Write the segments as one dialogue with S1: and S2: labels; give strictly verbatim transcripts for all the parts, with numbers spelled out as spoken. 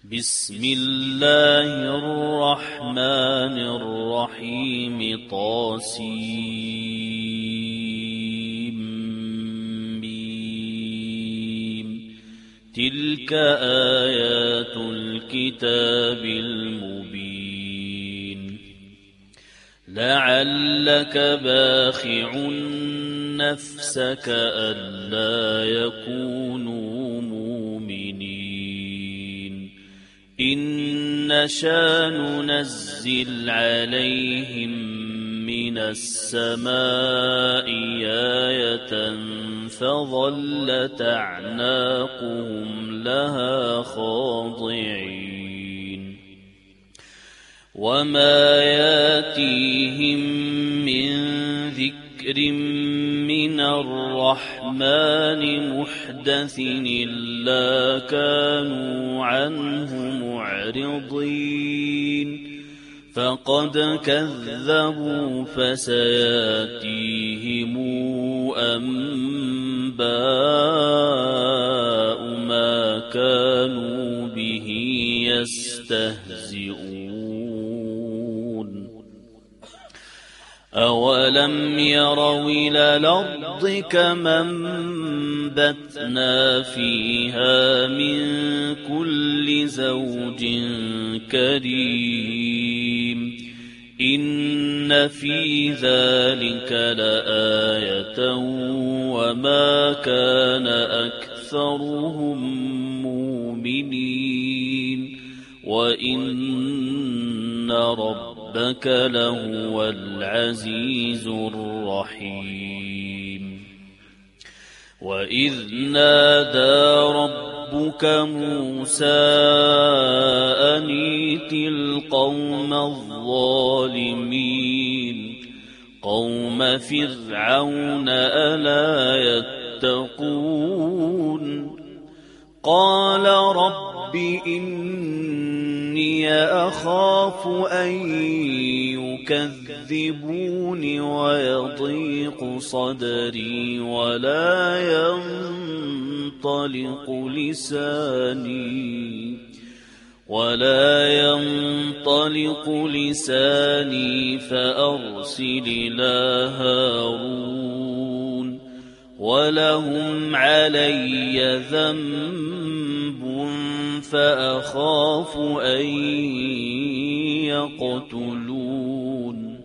S1: بسم الله الرحمن الرحيم طاسيم ميم. تلك آيات الكتاب المبين. لعلك باخع نفسك ألا يكونوا مؤمنين إن نشأ ننزل عليهم من السماء آية فظلت أعناقهم لها خاضعين وما ياتيهم من ذكر من الرحمن محدث إلا كانوا عنه معرضين فقد كذبوا فسياتيهم أنباء ما كانوا به يستهزئون. أولم يروا إلى الأرض كما أنبتنا فيها من كل زوج كريم إن في ذلك لآية وما كان أكثرهم مؤمنين وإن ربهم ربك لهو العزيز الرحيم. وإذ نادى ربك موسى أن ائت القوم الظالمين قوم فرعون ألا يتقون قال رب إني أخاف أن يكذبون ويضيق صدري ولا ينطلق لساني ولا ينطلق لساني فأرسل إلى هارون ولهم علي ذنب فأخاف أن يقتلون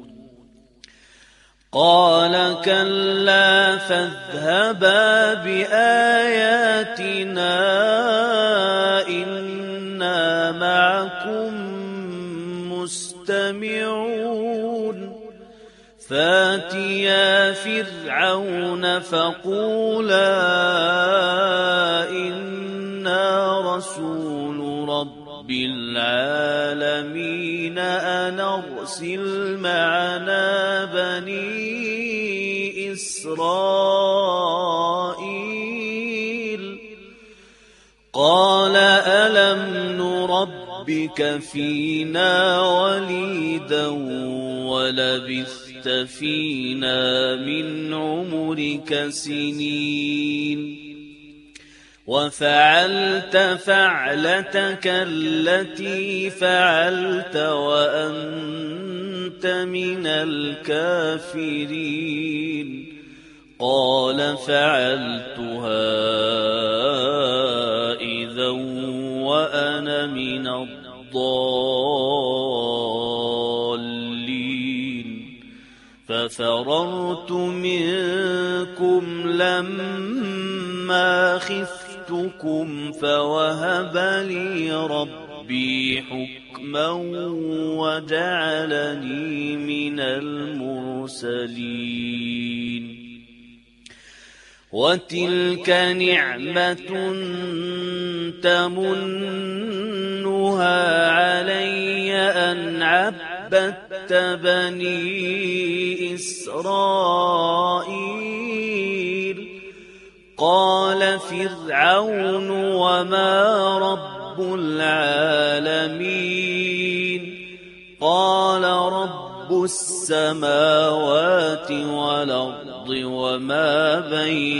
S1: قال كلا فاذهبا بآياتنا إنا معكم مستمعون فاتيا فرعون فقولا إنا رسول رب العالمين أن أرسل معنا بني إسرائيل قال ألم نربك فينا وليدا ولبثت فينا من عمرك سنين وفعلت فعلتك التي فعلت وأنت من الكافرين قال فعلتها إذا وأنا من الضالين ففررت منكم لما خفتكم فوهب لي ربي حكما وجعلني من المرسلين وتلك نعمة تمنها علي أن عبدت بني إسرائيل قال فرعون وما رب العالمين قال رب السماوات والأرض وما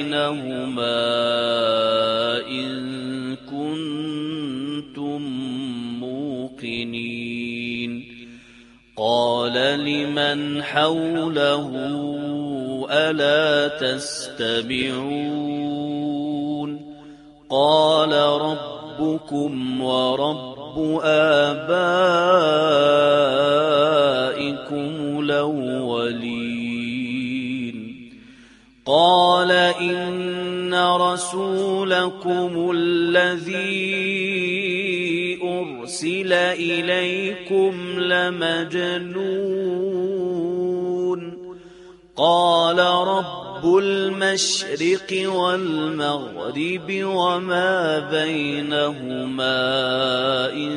S1: بينهما إن كنتم موقنين قال لمن حوله ألا تستمعون قال ربكم ورب آبائكم الأولين قال إن رسولكم الذي أرسل إليكم لمجنون قال رب المشرق والمغرب وما بينهما إن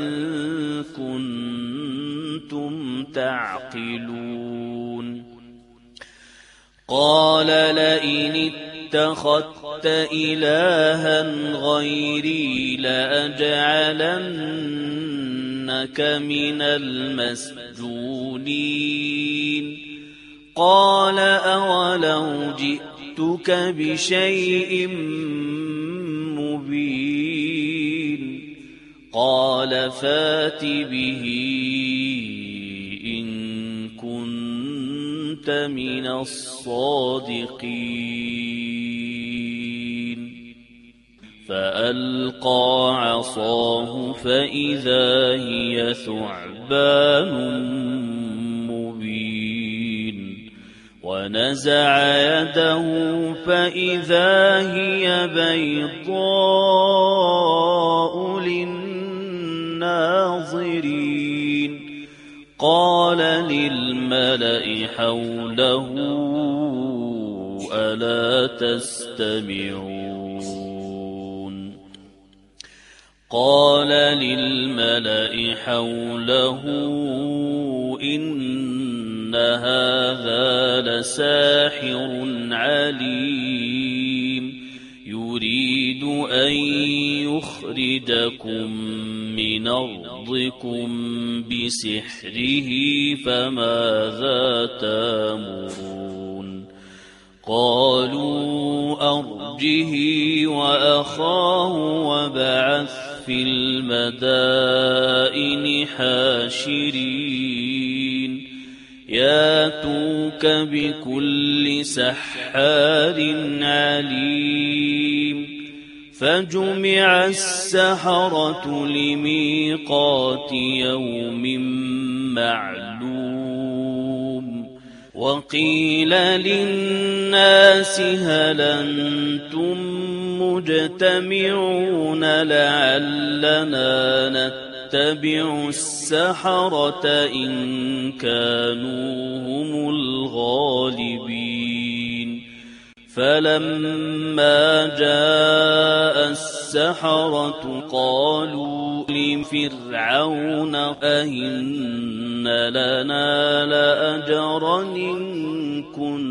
S1: كنتم تعقلون قال لئن اتخذت إلها غيري لأجعلنك من المسجونين قال أولو جئتك بشيء مبين قال فات به إن كنت من الصادقين فألقى عصاه فإذا هي ثعبان مبين ونزع يده فإذا هي بيضاء للناظرين قال للملأ حوله ألا تستمعون قال للملأ حوله إن هذا لساحر عليم يريد أن يخرجكم من أرضكم بسحره فماذا تأمرون قالوا أرجه وأخاه وابعث في المدائن حاشرين ياتوك بكل سحار عليم فجمع السحرة لميقات يوم معلوم وقيل للناس هل أنتم مجتمعون لعلنا نتبع السحرة إن كانوا هم الغالبين فلما جاء السحرة قالوا لفرعون أئن لنا لأجرا إن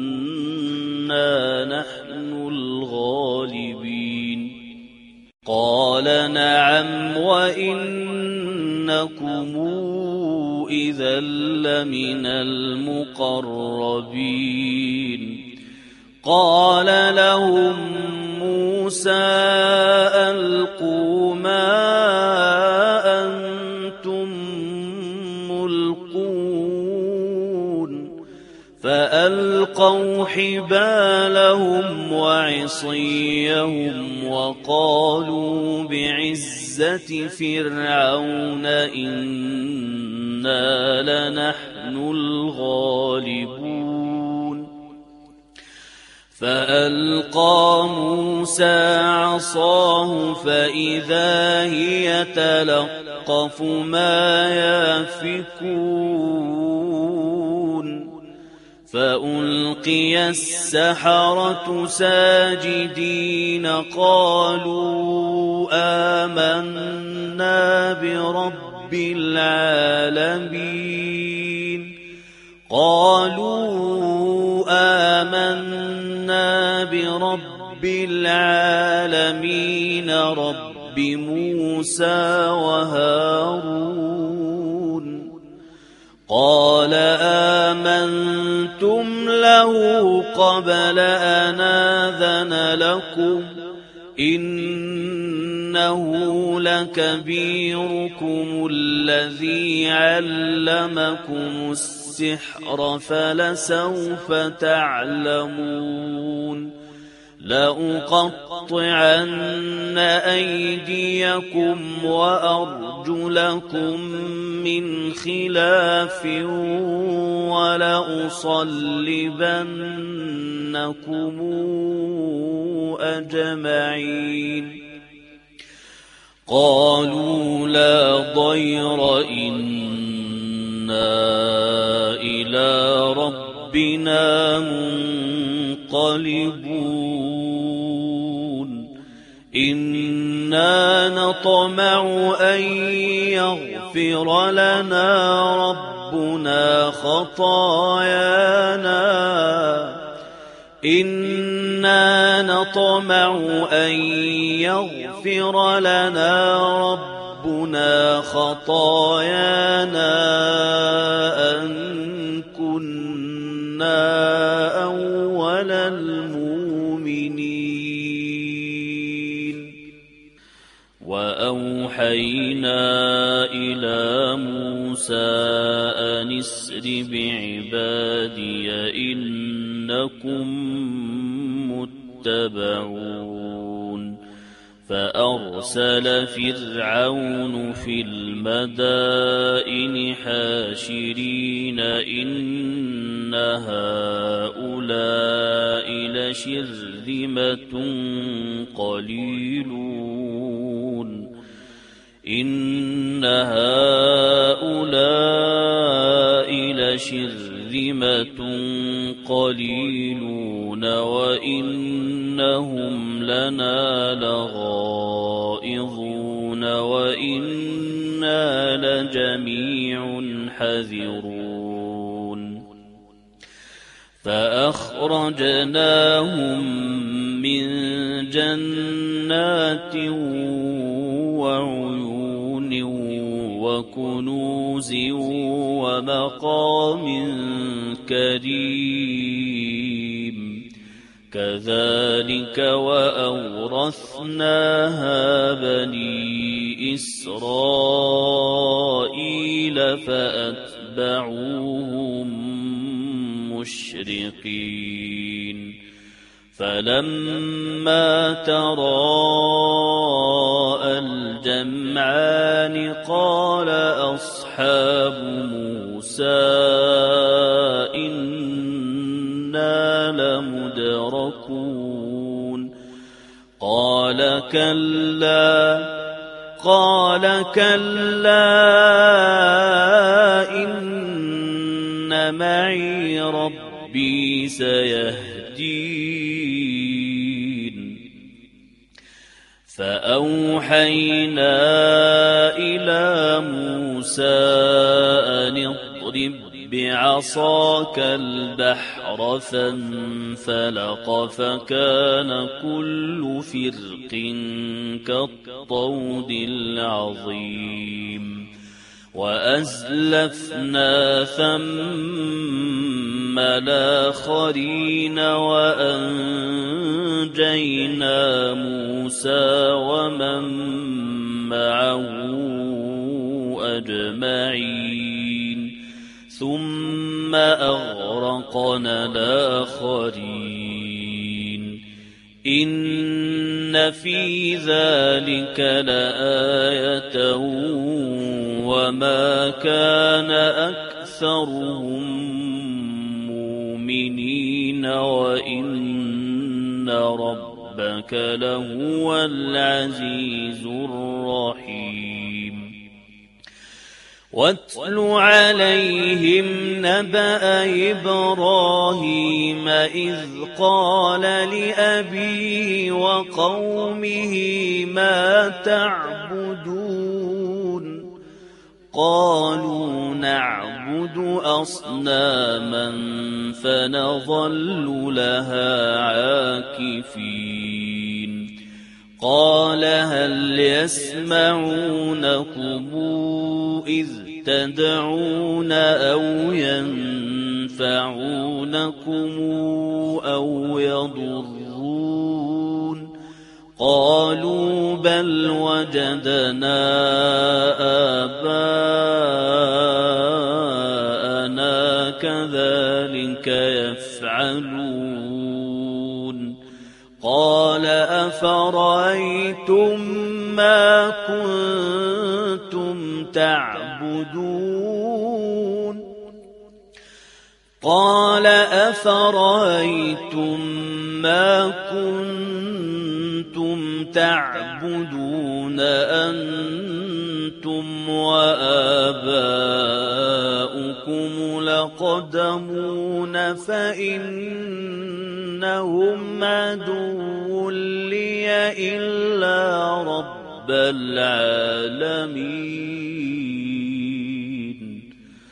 S1: كنا نحن الغالبين قال نعم وإنكم إذا لمن المقربين قال لهم موسى ألقوا ما أنتم ملقون فألقوا حبالهم وعصيهم وقالوا بعزة فرعون إنا لنحن الغالبون فألقى موسى عصاه فإذا هي تلقف ما يأفكون فألقي السحرة ساجدين قالوا آمنا برب العالمين قالوا آمنا برب العالمين رب موسى وهارون قال آمنتم له قبل أن آذن لكم إن إنه لكبيركم الذي علمكم السحر فلسوف تعلمون لأقطعن أيديكم وأرجلكم من خلاف ولأصلبنكم أجمعين قالوا لا ضير إنا إلى ربنا منقلبون إنا نطمع أن يغفر لنا ربنا خطايانا إنا نطمع أن يغفر لنا ربنا خطايانا أن كنا أول المؤمنين وأوحينا إلى موسى أن اسر بعبادي إنكم متبعون فأرسل فرعون في المدائن حاشرين إن هؤلاء لشرذمة قليلون إن هؤلاء لشرذمة قليلون وإنهم لنا لغائظون وإنا لجميع حذرون فأخرجناهم من جنات وعيون وكنوز ومقام كريم كذلك وأورثناها بني إسرائيل فأتبعوهم مشرقين فلما تراءى الجمعان قال أصحاب موسى إنا لمدركون قال كلا قال كلا إن معي ربي سيهدين فأوحينا إلى موسى أن اضرب بعصاك البحر فانفلق فكان كل فرق كالطود العظيم وأزلفنا ثم الآخرين وأنجينا موسى ومن معه أجمعين ثم أغرقنا الآخرين إن في ذلك لآية وما كان أكثرهم مؤمنين وإن ربك لهو العزيز الرحيم واتل عليهم نبأ إبراهيم إذ قال لأبيه وقومه ما تعبدون قالوا نعبد أصناما فنظل لها عاكفين قال هل يسمعونكم إذ تدعون أو ينفعونكم أو يضرون قالوا بل وجدنا آباءنا كذلك يفعلون قال أفرأيتم ما كنتم تعبدون قال أفرأيتم ما كنتم تعبدون أنتم وآباؤكم الأقدمون فإنهم عدو لي إلا رب العالمين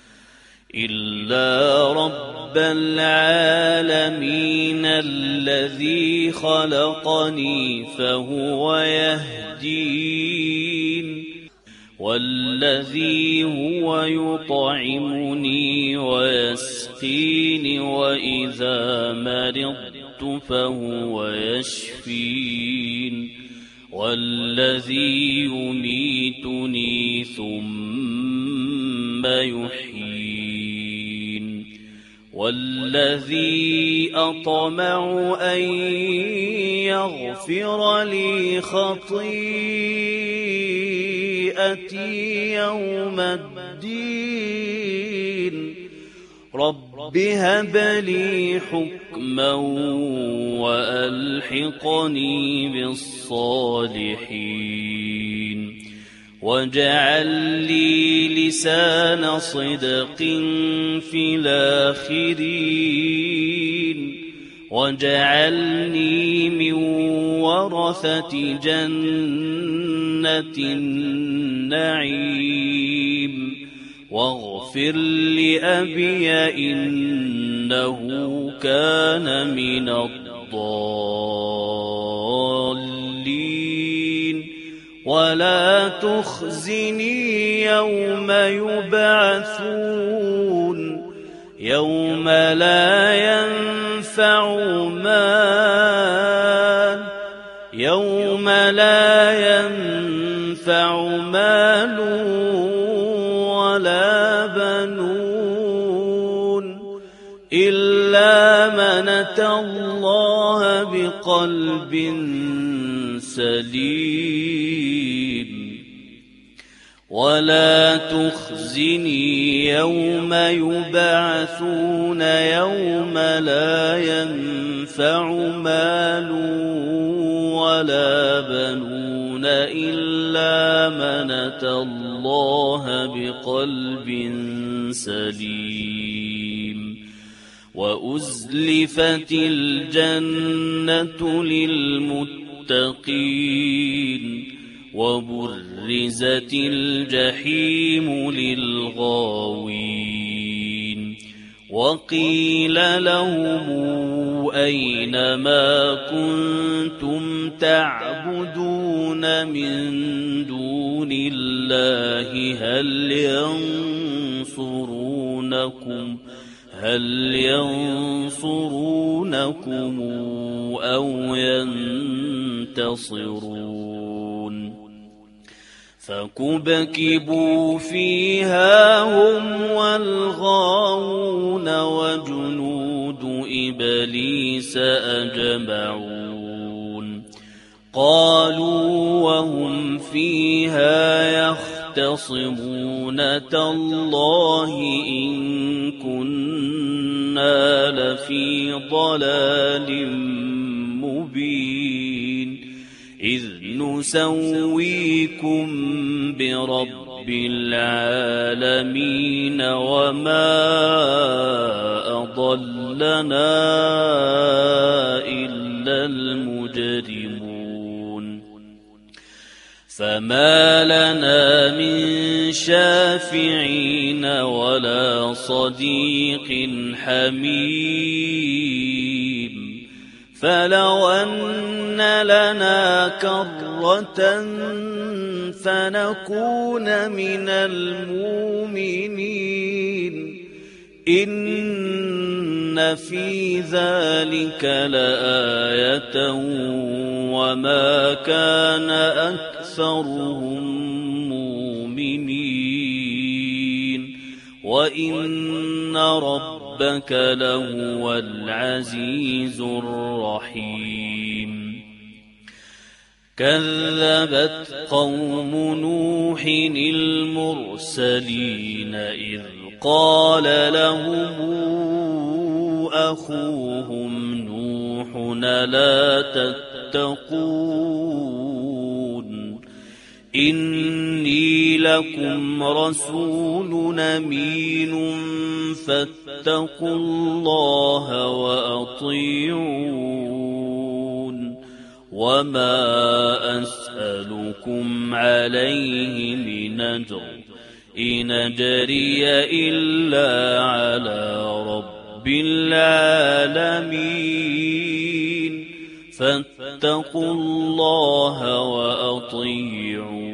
S1: إلا رب العالمين الذي خلقني فهو يهدين والذي هو يطعمني ويسقين وإذا مرضت فهو يشفين والذي يميتني ثم يحيين والذي أطمع أن يغفر لي خطيئتي يوم الدين رب هب لي حكما وألحقني بالصالحين واجعل لي لسان صدق في الآخرين واجعلني من ورثة جنة النعيم واغفر لأبي إنه كان من الضالين ولا تخزني يوم يبعثون يوم لا ينفع مال يوم لا ينفع مال ولا بنون إلا من أتى الله بقلب سليم ولا تخزني يوم يبعثون يوم لا ينفع مال ولا بنون إلا من أتى الله بقلب سليم وأزلفت الجنة للمتقين وبرزت الجحيم للغاوين وقيل لهم أين ما كنتم تعبدون من دون الله هل ينصرونكم هل ينصرونكم أو ينتصرون فكبكبوا فيها هم والغاوون وجنود إبليس أجمعون قالوا وهم فيها يختصمون تالله إن كنا لفي ضلال مبين إذ نسويكم برب العالمين وما أضلنا إلا المجرمون فما لنا من شافعين ولا صديق حميم فلو أن لنا كرة فنكون من المؤمنين إن إن في ذلك لآية وما كان أكثرهم مؤمنين وإن ربك لهو العزيز الرحيم كذبت قوم نوح المرسلين إذ قال لهم أخوهم نوح لا تتقون إني لكم رسول أمين فاتقوا الله وأطيعون وما أسألكم عليه من أجر إن أجري إلا على رب العالمين فاتقوا الله وأطيعون